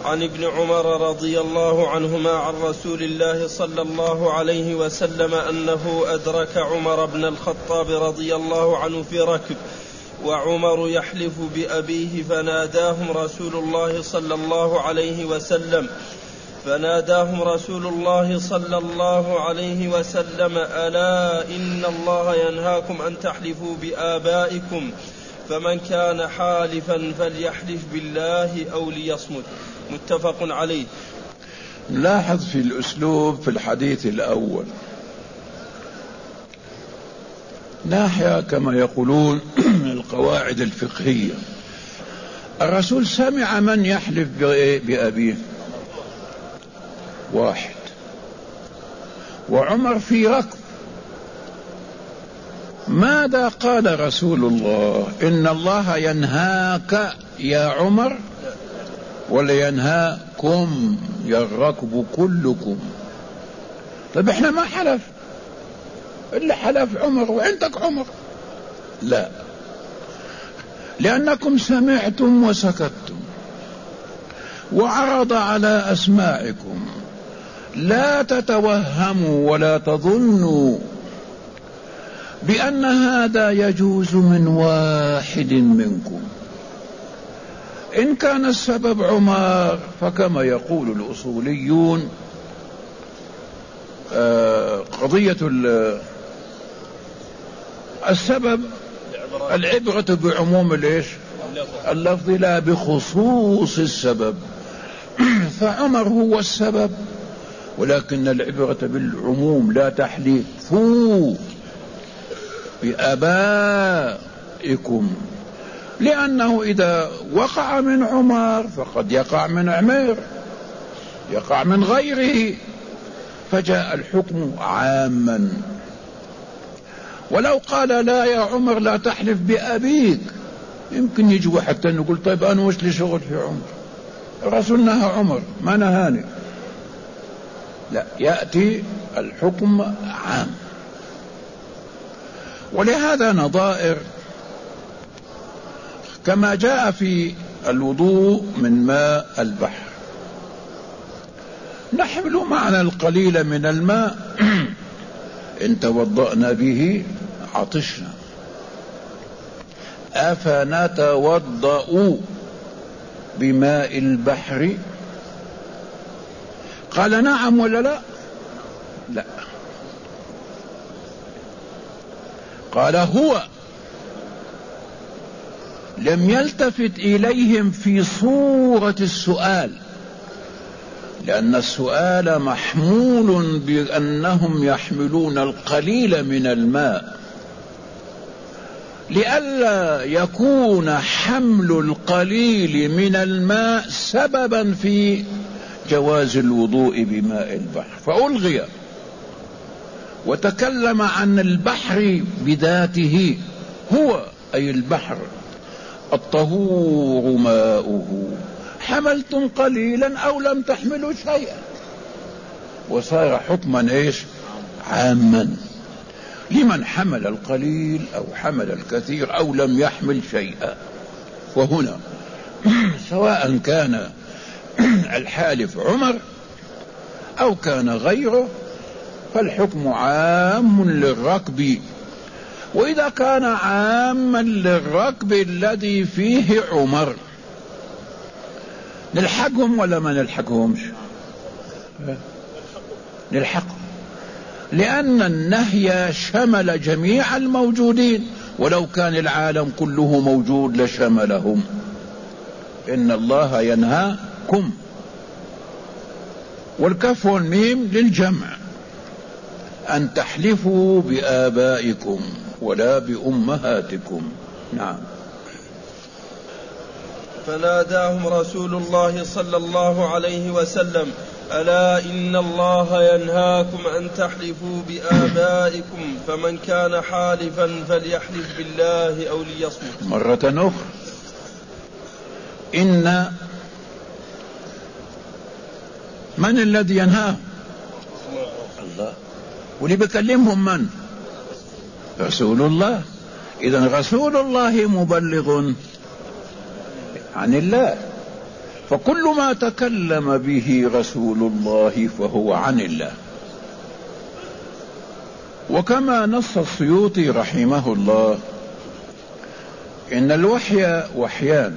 عن ابن عمر رضي الله عنهما عن رسول الله صلى الله عليه وسلم أنه أدرك عمر بن الخطاب رضي الله عنه في ركب وعمر يحلف بأبيه فناداهم رسول الله صلى الله عليه وسلم ألا إن الله ينهاكم أن تحلفوا بآبائكم فمن كان حالفا فليحلف بالله أو ليصمت. متفق عليه. لاحظ في الأسلوب في الحديث الأول ناحية كما يقولون من القواعد الفقهية. الرسول سمع من يحلف بأبيه واحد، وعمر في ركب. ماذا قال رسول الله؟ إن الله ينهاك يا عمر ولا ينهاكم يا الركب كلكم؟ طيب احنا ما حلف إلا حلف عمر وعندك عمر. لا، لأنكم سمعتم وسكتتم وعرض على أسماعكم. لا تتوهموا ولا تظنوا بأن هذا يجوز من واحد منكم. إن كان السبب عمر فكما يقول الأصوليون قضية السبب العبرة بعموم اللفظ لا بخصوص السبب. فعمر هو السبب، ولكن العبرة بالعموم. لا تحلفوا بآبائكم، لأنه إذا وقع من عمر فقد يقع من عمير، يقع من غيره، فجاء الحكم عاما. ولو قال لا يا عمر لا تحلف بأبيك، يمكن يجي واحد تاني يقول طيب أنا وش لي شغل في عمر؟ الرسول نهى عمر ما نهاني. لا، يأتي الحكم عام. ولهذا نظائر كما جاء في الوضوء من ماء البحر، نحمل معنا القليل من الماء إن توضأنا به عطشنا، أفنتوضأ بماء البحر؟ قال نعم ولا لا؟ لا، قال هو. لم يلتفت إليهم في صورة السؤال، لأن السؤال محمول بأنهم يحملون القليل من الماء، لئلا يكون حمل القليل من الماء سببا في جواز الوضوء بماء البحر، فألغي وتكلم عن البحر بذاته. هو أي البحر الطهور ماؤه، حملتم قليلا أو لم تحملوا شيئا، وصار حكما عاما لمن حمل القليل أو حمل الكثير أو لم يحمل شيئا. وهنا سواء كان الحالف عمر أو كان غيره فالحكم عام للركب. وإذا كان عاما للركب الذي فيه عمر نلحقهم ولا ما نلحقهمش؟ نلحقهم، لأن النهي شمل جميع الموجودين، ولو كان العالم كله موجود لشملهم. إن الله ينهاكم، والكف والميم للجمع، أن تحلفوا بآبائكم ولا بأمهاتكم. نعم. فناداهم رسول الله صلى الله عليه وسلم ألا إن الله ينهاكم أن تحلفوا بآبائكم فمن كان حالفا فليحلف بالله أو ليصمت. مرة أخرى، إن من الذي ينهاهم؟ الله. واللي بيكلمهم من؟ رسول الله. إذن رسول الله مبلغ عن الله، فكل ما تكلم به رسول الله فهو عن الله. وكما نص السيوطي رحمه الله إن الوحي وحيان: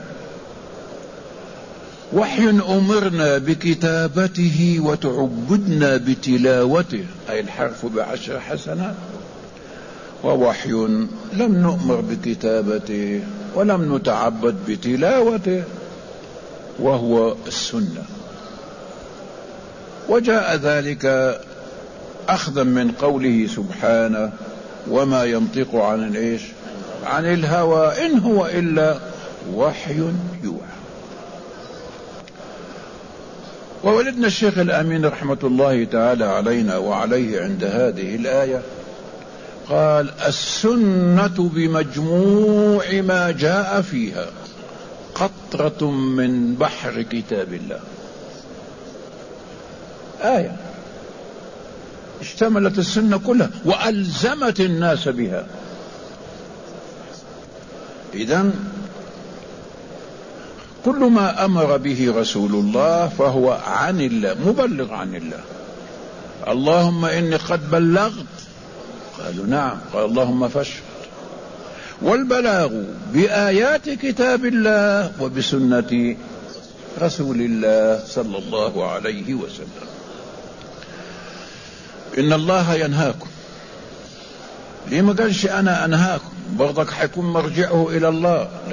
وحي أمرنا بكتابته وتعبدنا بتلاوته، أي الحرف ب10 حسنات، ووحي لم نؤمر بكتابته ولم نتعبد بتلاوته وهو السنة. وجاء ذلك أخذا من قوله سبحانه: وما ينطق عن الهوى إن هو إلا وحي يوحى. وولدنا الشيخ الأمين رحمة الله تعالى علينا وعليه عند هذه الآية قال: السنة بمجموع ما جاء فيها قطرة من بحر كتاب الله. آية اشتملت السنة كلها وألزمت الناس بها. إذن كل ما أمر به رسول الله فهو عن الله، مبلغ عن الله. اللهم إني قد بلغت، قالوا نعم، قال اللهم فاشهد. والبلاغ بآيات كتاب الله وبسنة رسول الله صلى الله عليه وسلم. إن الله ينهاكم. ليه ما قالش أنا أنهاكم؟ برضك حيكون مرجعه إلى الله. لا،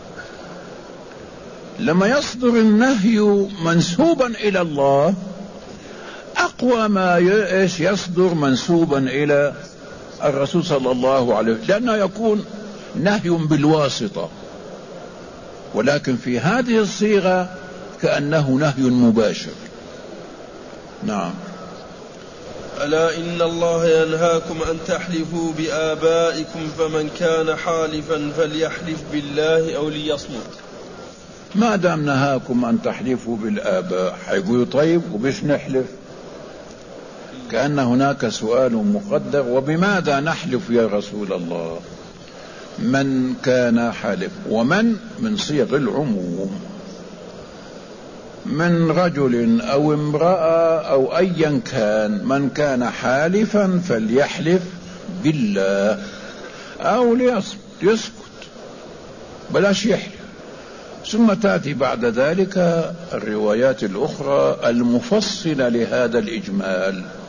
لما يصدر النهي منسوبا إلى الله أقوى ما يصدر منسوبا إلى الرسول صلى الله عليه وسلم، لأنه يكون نهي بالواسطة، ولكن في هذه الصيغة كأنه نهي مباشر. نعم. ألا إن الله ينهاكم أن تحلفوا بآبائكم فمن كان حالفا فليحلف بالله أو ليصمت. ما دام نهاكم أن تحلفوا بالآباء حيقولوا طيب وبش نحلف؟ كأن هناك سؤال مقدر: وبماذا نحلف يا رسول الله؟ من كان حالف، ومن من صيغ العموم، من رجل أو امرأة أو أيا كان، من كان حالفا فليحلف بالله أو ليصمت، يسكت بلاش يحلف. ثم تأتي بعد ذلك الروايات الأخرى المفصلة لهذا الإجمال.